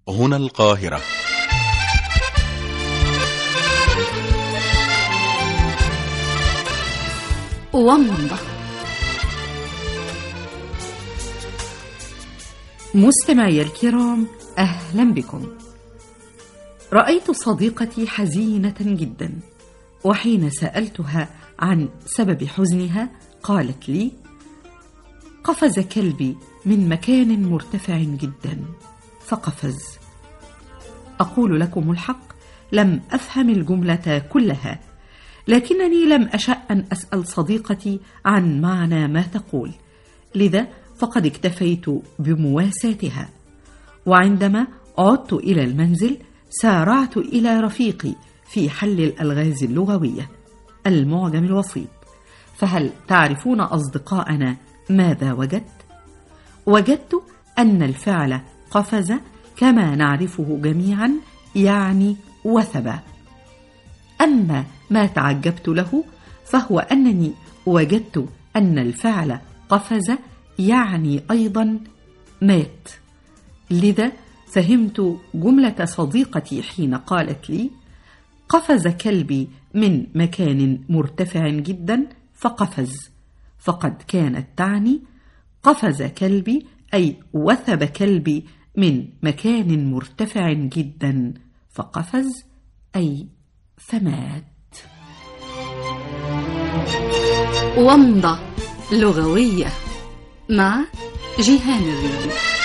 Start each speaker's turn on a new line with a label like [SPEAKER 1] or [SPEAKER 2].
[SPEAKER 1] هنا القاهرة.
[SPEAKER 2] ومضة. مستمعي الكرام، أهلا بكم. رأيت صديقتي حزينة جدا، وحين سألتها عن سبب حزنها قالت لي: قفز كلبي من مكان مرتفع جدا فقفز. أقول لكم الحق، لم أفهم الجملة كلها، لكنني لم أشأ أن أسأل صديقتي عن معنى ما تقول، لذا فقد اكتفيت بمواساتها. وعندما عدت إلى المنزل سارعت إلى رفيقي في حل الألغاز اللغوية، المعجم الوسيط. فهل تعرفون أصدقاءنا ماذا وجدت؟ وجدت أن الفعل قفز كما نعرفه جميعا يعني وثب. أما ما تعجبت له فهو أنني وجدت أن الفعل قفز يعني أيضا مات. لذا فهمت جملة صديقتي حين قالت لي: قفز كلبي من مكان مرتفع جدا فقفز، فقد كانت تعني قفز كلبي أي وثب كلبي من مكان مرتفع جدا فقفز أي فمات.
[SPEAKER 3] ومضة لغوية مع جيهان الريدي.